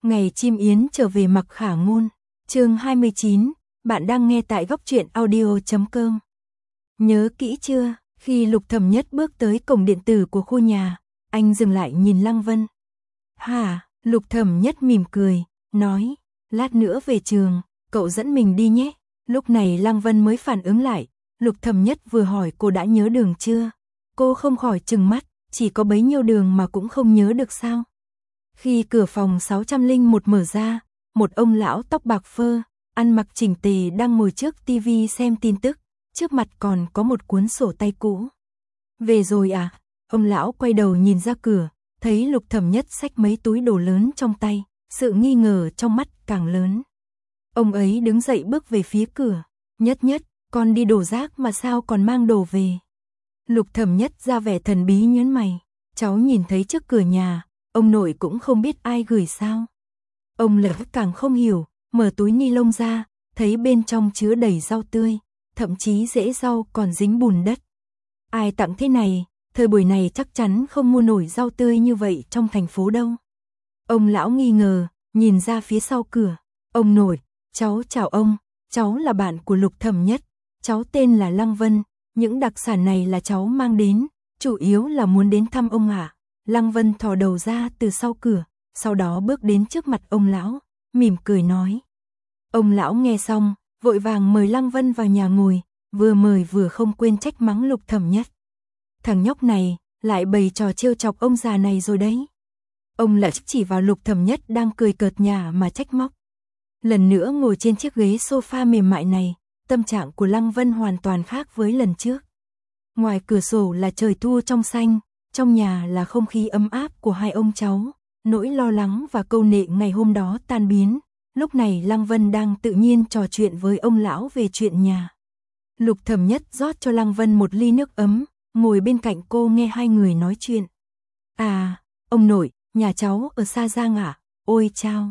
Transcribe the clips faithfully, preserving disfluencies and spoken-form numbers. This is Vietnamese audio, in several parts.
Ngày chim yến trở về Mặc Khả Ngôn, chương hai mươi chín, bạn đang nghe tại góc truyện audio chấm com. Nhớ kỹ chưa, khi Lục Thẩm Nhất bước tới cổng điện tử của khu nhà, anh dừng lại nhìn Lăng Vân. Hả, Lục Thẩm Nhất mỉm cười, nói, lát nữa về trường, cậu dẫn mình đi nhé. Lúc này Lăng Vân mới phản ứng lại, Lục Thẩm Nhất vừa hỏi cô đã nhớ đường chưa? Cô không khỏi trừng mắt, chỉ có bấy nhiêu đường mà cũng không nhớ được sao? Khi cửa phòng sáu không một mở ra, một ông lão tóc bạc phơ, ăn mặc chỉnh tề đang ngồi trước tivi xem tin tức, trước mặt còn có một cuốn sổ tay cũ. Về rồi à? Ông lão quay đầu nhìn ra cửa, thấy Lục Thẩm Nhất xách mấy túi đồ lớn trong tay, sự nghi ngờ trong mắt càng lớn. Ông ấy đứng dậy bước về phía cửa, Nhất Nhất, con đi đổ rác mà sao còn mang đồ về? Lục Thẩm Nhất ra vẻ thần bí nhớn mày, cháu nhìn thấy trước cửa nhà, ông nội cũng không biết ai gửi sao. Ông Lỡ càng không hiểu, mở túi ni lông ra, thấy bên trong chứa đầy rau tươi, thậm chí rễ rau còn dính bùn đất. Ai tặng thế này, thời buổi này chắc chắn không mua nổi rau tươi như vậy trong thành phố đâu. Ông lão nghi ngờ, nhìn ra phía sau cửa, ông nội, cháu chào ông, cháu là bạn của Lục Thẩm Nhất, cháu tên là Lăng Vân, những đặc sản này là cháu mang đến, chủ yếu là muốn đến thăm ông ạ. Lăng Vân thò đầu ra từ sau cửa, sau đó bước đến trước mặt ông lão, mỉm cười nói. Ông lão nghe xong, vội vàng mời Lăng Vân vào nhà ngồi, vừa mời vừa không quên trách mắng Lục Thẩm Nhất. Thằng nhóc này, lại bày trò trêu chọc ông già này rồi đấy. Ông lại chỉ vào Lục Thẩm Nhất đang cười cợt nhả mà trách móc. Lần nữa ngồi trên chiếc ghế sofa mềm mại này, tâm trạng của Lăng Vân hoàn toàn khác với lần trước. Ngoài cửa sổ là trời thu trong xanh, trong nhà là không khí ấm áp của hai ông cháu, nỗi lo lắng và câu nệ ngày hôm đó tan biến. Lúc này Lăng Vân đang tự nhiên trò chuyện với ông lão về chuyện nhà. Lục Thẩm Nhất rót cho Lăng Vân một ly nước ấm, ngồi bên cạnh cô nghe hai người nói chuyện. À, ông nội, nhà cháu ở Sa Giang à? Ôi chao!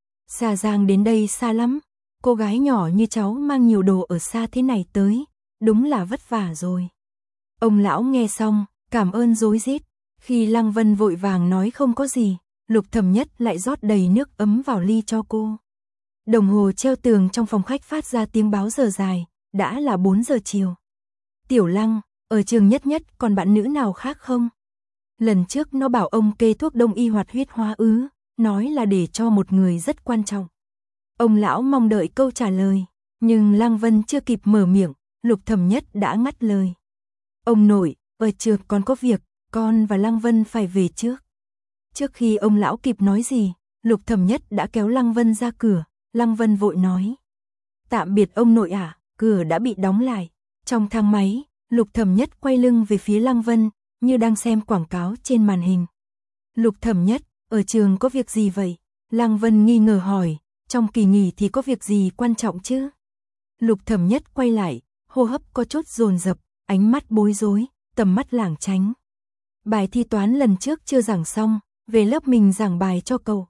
Sa Giang đến đây xa lắm, cô gái nhỏ như cháu mang nhiều đồ ở xa thế này tới, đúng là vất vả rồi. Ông lão nghe xong, cảm ơn rối rít. Khi Lăng Vân vội vàng nói không có gì, Lục Thẩm Nhất lại rót đầy nước ấm vào ly cho cô. Đồng hồ treo tường trong phòng khách phát ra tiếng báo giờ dài, đã là bốn giờ chiều. Tiểu Lăng, ở trường Nhất Nhất còn bạn nữ nào khác không? Lần trước nó bảo ông kê thuốc đông y hoạt huyết hóa ứ, nói là để cho một người rất quan trọng. Ông lão mong đợi câu trả lời, nhưng Lăng Vân chưa kịp mở miệng, Lục Thẩm Nhất đã ngắt lời. Ông nội, ở trường còn có việc, con và Lăng Vân phải về trước. Trước khi ông lão kịp nói gì, Lục Thẩm Nhất đã kéo Lăng Vân ra cửa, Lăng Vân vội nói. Tạm biệt ông nội ạ, à, cửa đã bị đóng lại. Trong thang máy, Lục Thẩm Nhất quay lưng về phía Lăng Vân, như đang xem quảng cáo trên màn hình. Lục Thẩm Nhất, ở trường có việc gì vậy? Lăng Vân nghi ngờ hỏi, trong kỳ nghỉ thì có việc gì quan trọng chứ? Lục Thẩm Nhất quay lại, hô hấp có chút dồn dập, ánh mắt bối rối, tầm mắt lảng tránh. Bài thi toán lần trước chưa giảng xong, về lớp mình giảng bài cho cậu.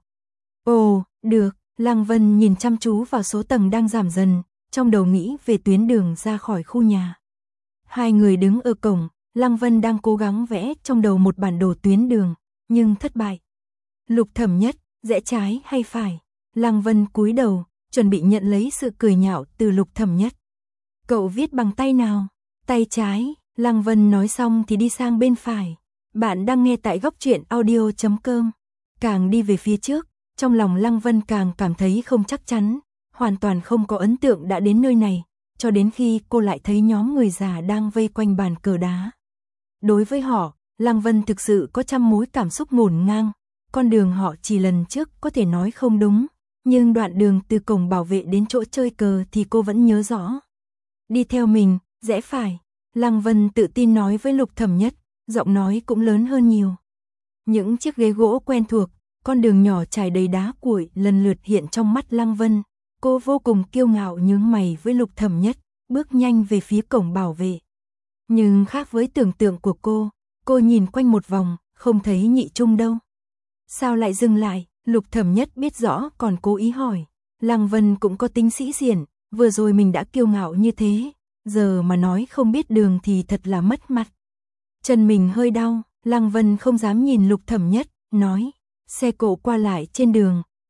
Ồ, được, Lăng Vân nhìn chăm chú vào số tầng đang giảm dần, trong đầu nghĩ về tuyến đường ra khỏi khu nhà. Hai người đứng ở cổng, Lăng Vân đang cố gắng vẽ trong đầu một bản đồ tuyến đường, nhưng thất bại. Lục Thẩm Nhất, rẽ trái hay phải? Lăng Vân cúi đầu, chuẩn bị nhận lấy sự cười nhạo từ Lục Thẩm Nhất. Cậu viết bằng tay nào? Tay trái, Lăng Vân nói xong thì đi sang bên phải. Bạn đang nghe tại góc truyện audio chấm com. Càng đi về phía trước, trong lòng Lăng Vân càng cảm thấy không chắc chắn, hoàn toàn không có ấn tượng đã đến nơi này, cho đến khi cô lại thấy nhóm người già đang vây quanh bàn cờ đá. Đối với họ, Lăng Vân thực sự có trăm mối cảm xúc ngổn ngang, con đường họ chỉ lần trước có thể nói không đúng, nhưng đoạn đường từ cổng bảo vệ đến chỗ chơi cờ thì cô vẫn nhớ rõ. Đi theo mình, rẽ phải, Lăng Vân tự tin nói với Lục Thẩm Nhất, giọng nói cũng lớn hơn nhiều. Những chiếc ghế gỗ quen thuộc, con đường nhỏ trải đầy đá cuội lần lượt hiện trong mắt Lăng Vân, cô vô cùng kiêu ngạo nhướng mày với Lục Thẩm Nhất, bước nhanh về phía cổng bảo vệ. Nhưng khác với tưởng tượng của cô, cô nhìn quanh một vòng, không thấy Nhị Trung đâu. Sao lại dừng lại? Lục Thẩm Nhất biết rõ còn cố ý hỏi. Lăng Vân cũng có tính sĩ diện, vừa rồi mình đã kiêu ngạo như thế, giờ mà nói không biết đường thì thật là mất mặt. Chân mình hơi đau, Lăng Vân không dám nhìn Lục Thẩm Nhất, nói, xe cộ qua lại trên đường,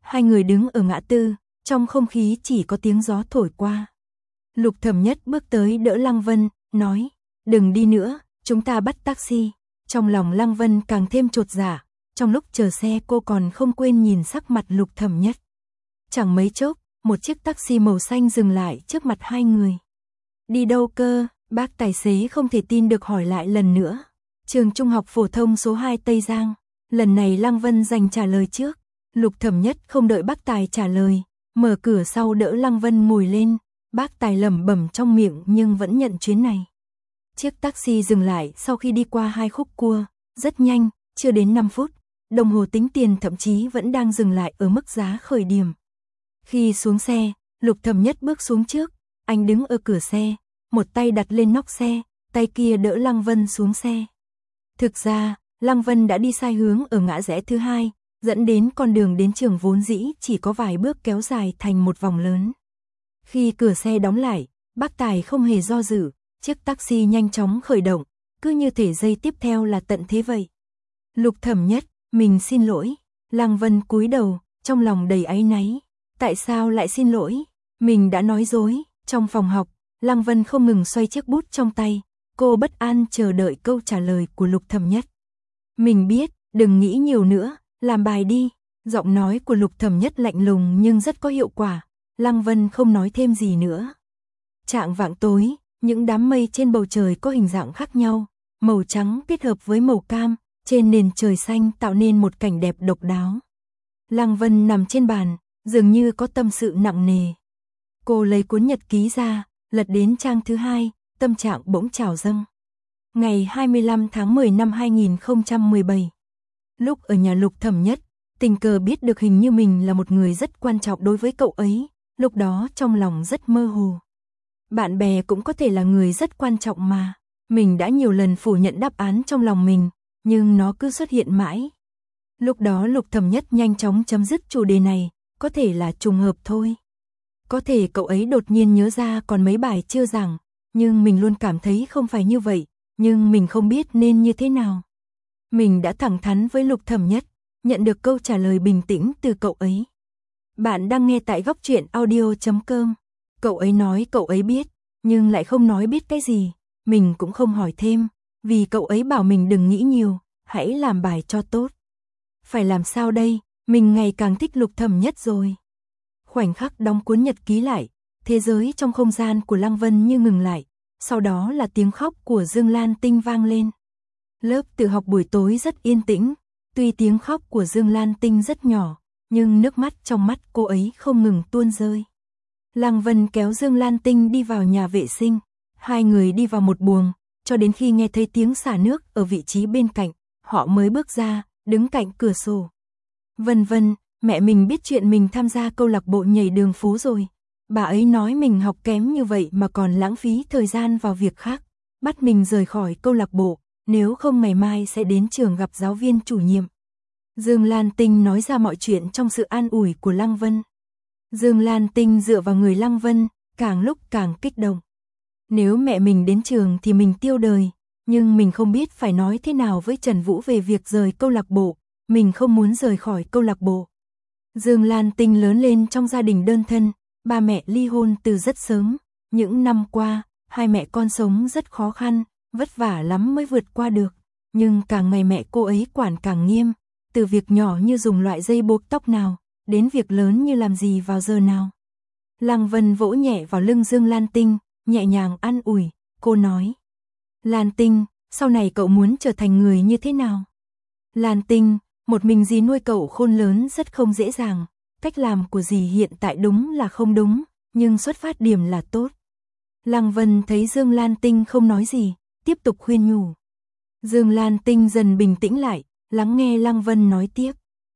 Hai người đứng ở ngã tư, trong không khí chỉ có tiếng gió thổi qua. Lục Thẩm Nhất bước tới đỡ Lăng Vân, nói, đừng đi nữa, chúng ta bắt taxi. Trong lòng Lăng Vân càng thêm chột dạ, trong lúc chờ xe cô còn không quên nhìn sắc mặt Lục Thẩm Nhất. Chẳng mấy chốc, một chiếc taxi màu xanh dừng lại trước mặt hai người. Đi đâu cơ? Bác tài xế không thể tin được hỏi lại lần nữa. Trường trung học phổ thông số hai Tây Giang. Lần này Lăng Vân giành trả lời trước. Lục Thẩm Nhất không đợi bác tài trả lời, mở cửa sau đỡ Lăng Vân ngồi lên. Bác tài lẩm bẩm trong miệng nhưng vẫn nhận chuyến này. Chiếc taxi dừng lại sau khi đi qua hai khúc cua, rất nhanh, chưa đến năm phút. Đồng hồ tính tiền thậm chí vẫn đang dừng lại ở mức giá khởi điểm. Khi xuống xe, Lục Thẩm Nhất bước xuống trước, anh đứng ở cửa xe, một tay đặt lên nóc xe, tay kia đỡ Lăng Vân xuống xe. Thực ra, Lăng Vân đã đi sai hướng ở ngã rẽ thứ hai, dẫn đến con đường đến trường vốn dĩ chỉ có vài bước kéo dài thành một vòng lớn. Khi cửa xe đóng lại, bác tài không hề do dự, chiếc taxi nhanh chóng khởi động, cứ như thể giây tiếp theo là tận thế vậy. Lục Thẩm Nhất, mình xin lỗi. Lăng Vân cúi đầu, trong lòng đầy áy náy. Tại sao lại xin lỗi? Mình đã nói dối. Trong phòng học, Lăng Vân không ngừng xoay chiếc bút trong tay, cô bất an chờ đợi câu trả lời của Lục Thẩm Nhất. Mình biết, đừng nghĩ nhiều nữa, làm bài đi. Giọng nói của Lục Thẩm Nhất lạnh lùng nhưng rất có hiệu quả. Lăng Vân không nói thêm gì nữa. Chạng vạng tối, những đám mây trên bầu trời có hình dạng khác nhau, màu trắng kết hợp với màu cam, trên nền trời xanh tạo nên một cảnh đẹp độc đáo. Lăng Vân nằm trên bàn, dường như có tâm sự nặng nề. Cô lấy cuốn nhật ký ra, lật đến trang thứ hai, tâm trạng bỗng trào dâng. Ngày hai mươi lăm tháng mười năm hai nghìn không trăm mười bảy. Lúc ở nhà Lục Thẩm Nhất, tình cờ biết được hình như mình là một người rất quan trọng đối với cậu ấy, lúc đó trong lòng rất mơ hồ. Bạn bè cũng có thể là người rất quan trọng mà. Mình đã nhiều lần phủ nhận đáp án trong lòng mình, nhưng nó cứ xuất hiện mãi. Lúc đó Lục Thẩm Nhất nhanh chóng chấm dứt chủ đề này, có thể là trùng hợp thôi. Có thể cậu ấy đột nhiên nhớ ra còn mấy bài chưa giảng, nhưng mình luôn cảm thấy không phải như vậy, nhưng mình không biết nên như thế nào. Mình đã thẳng thắn với Lục Thẩm Nhất, nhận được câu trả lời bình tĩnh từ cậu ấy. Bạn đang nghe tại góc truyện audio chấm com. Cậu ấy nói cậu ấy biết, nhưng lại không nói biết cái gì. Mình cũng không hỏi thêm, vì cậu ấy bảo mình đừng nghĩ nhiều, hãy làm bài cho tốt. Phải làm sao đây, mình ngày càng thích Lục Thẩm Nhất rồi. Khoảnh khắc đóng cuốn nhật ký lại, thế giới trong không gian của Lăng Vân như ngừng lại, sau đó là tiếng khóc của Dương Lan Tinh vang lên. Lớp tự học buổi tối rất yên tĩnh, tuy tiếng khóc của Dương Lan Tinh rất nhỏ, nhưng nước mắt trong mắt cô ấy không ngừng tuôn rơi. Lăng Vân kéo Dương Lan Tinh đi vào nhà vệ sinh, hai người đi vào một buồng, cho đến khi nghe thấy tiếng xả nước ở vị trí bên cạnh, họ mới bước ra, đứng cạnh cửa sổ. Vân Vân, mẹ mình biết chuyện mình tham gia câu lạc bộ nhảy đường phố rồi. Bà ấy nói mình học kém như vậy mà còn lãng phí thời gian vào việc khác, bắt mình rời khỏi câu lạc bộ, nếu không ngày mai sẽ đến trường gặp giáo viên chủ nhiệm. Dương Lan Tinh nói ra mọi chuyện trong sự an ủi của Lăng Vân. Dương Lan Tinh dựa vào người Lăng Vân, càng lúc càng kích động. Nếu mẹ mình đến trường thì mình tiêu đời, nhưng mình không biết phải nói thế nào với Trần Vũ về việc rời câu lạc bộ, mình không muốn rời khỏi câu lạc bộ. Dương Lan Tinh lớn lên trong gia đình đơn thân, ba mẹ ly hôn từ rất sớm, những năm qua, hai mẹ con sống rất khó khăn, vất vả lắm mới vượt qua được, nhưng càng ngày mẹ cô ấy quản càng nghiêm, từ việc nhỏ như dùng loại dây buộc tóc nào, đến việc lớn như làm gì vào giờ nào. Lăng Vân vỗ nhẹ vào lưng Dương Lan Tinh, nhẹ nhàng an ủi, cô nói. Lan Tinh, sau này cậu muốn trở thành người như thế nào? Lan Tinh, một mình dì nuôi cậu khôn lớn rất không dễ dàng, cách làm của dì hiện tại đúng là không đúng, nhưng xuất phát điểm là tốt. Lăng Vân thấy Dương Lan Tinh không nói gì, tiếp tục khuyên nhủ. Dương Lan Tinh dần bình tĩnh lại, lắng nghe Lăng Vân nói tiếp.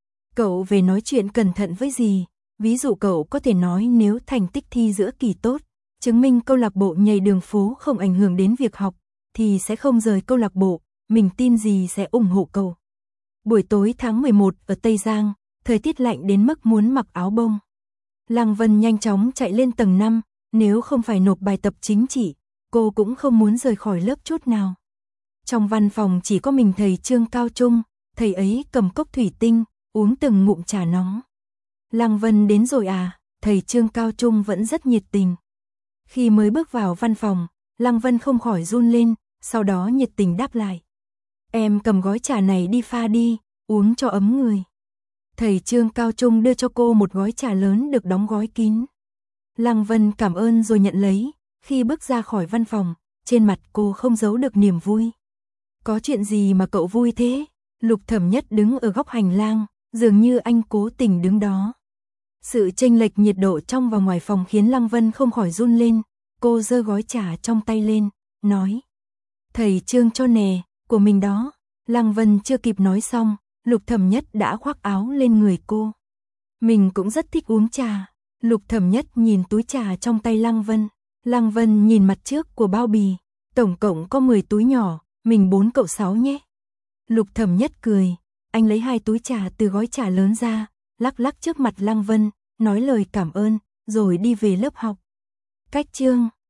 Cậu về nói chuyện cẩn thận với dì, ví dụ cậu có thể nói nếu thành tích thi giữa kỳ tốt, chứng minh câu lạc bộ nhảy đường phố không ảnh hưởng đến việc học, thì sẽ không rời câu lạc bộ, mình tin dì sẽ ủng hộ cậu. Buổi tối tháng mười một ở Tây Giang, thời tiết lạnh đến mức muốn mặc áo bông. Lăng Vân nhanh chóng chạy lên tầng năm, nếu không phải nộp bài tập chính trị, cô cũng không muốn rời khỏi lớp chút nào. Trong văn phòng chỉ có mình thầy Trương Cao Trung, thầy ấy cầm cốc thủy tinh, uống từng ngụm trà nóng. Lăng Vân đến rồi à? Thầy Trương cao trung vẫn rất nhiệt tình. Khi mới bước vào văn phòng, Lăng Vân không khỏi run lên, sau đó nhiệt tình đáp lại. Em cầm gói trà này đi pha đi, uống cho ấm người. Thầy Trương cao trung đưa cho cô một gói trà lớn được đóng gói kín. Lăng Vân cảm ơn rồi nhận lấy, khi bước ra khỏi văn phòng, trên mặt cô không giấu được niềm vui. Có chuyện gì mà cậu vui thế? Lục Thẩm Nhất đứng ở góc hành lang, dường như anh cố tình đứng đó. Sự chênh lệch nhiệt độ trong và ngoài phòng khiến Lăng Vân không khỏi run lên, cô giơ gói trà trong tay lên, nói. Thầy Trương cho nè, của mình đó. Lăng Vân chưa kịp nói xong, Lục Thẩm Nhất đã khoác áo lên người cô. Mình cũng rất thích uống trà. Lục Thẩm Nhất nhìn túi trà trong tay Lăng Vân. Lăng Vân nhìn mặt trước của bao bì. Tổng cộng có mười túi nhỏ, mình bốn cậu sáu nhé. Lục Thẩm Nhất cười. Anh lấy hai túi trà từ gói trà lớn ra, lắc lắc trước mặt Lăng Vân, nói lời cảm ơn, rồi đi về lớp học. Cách chương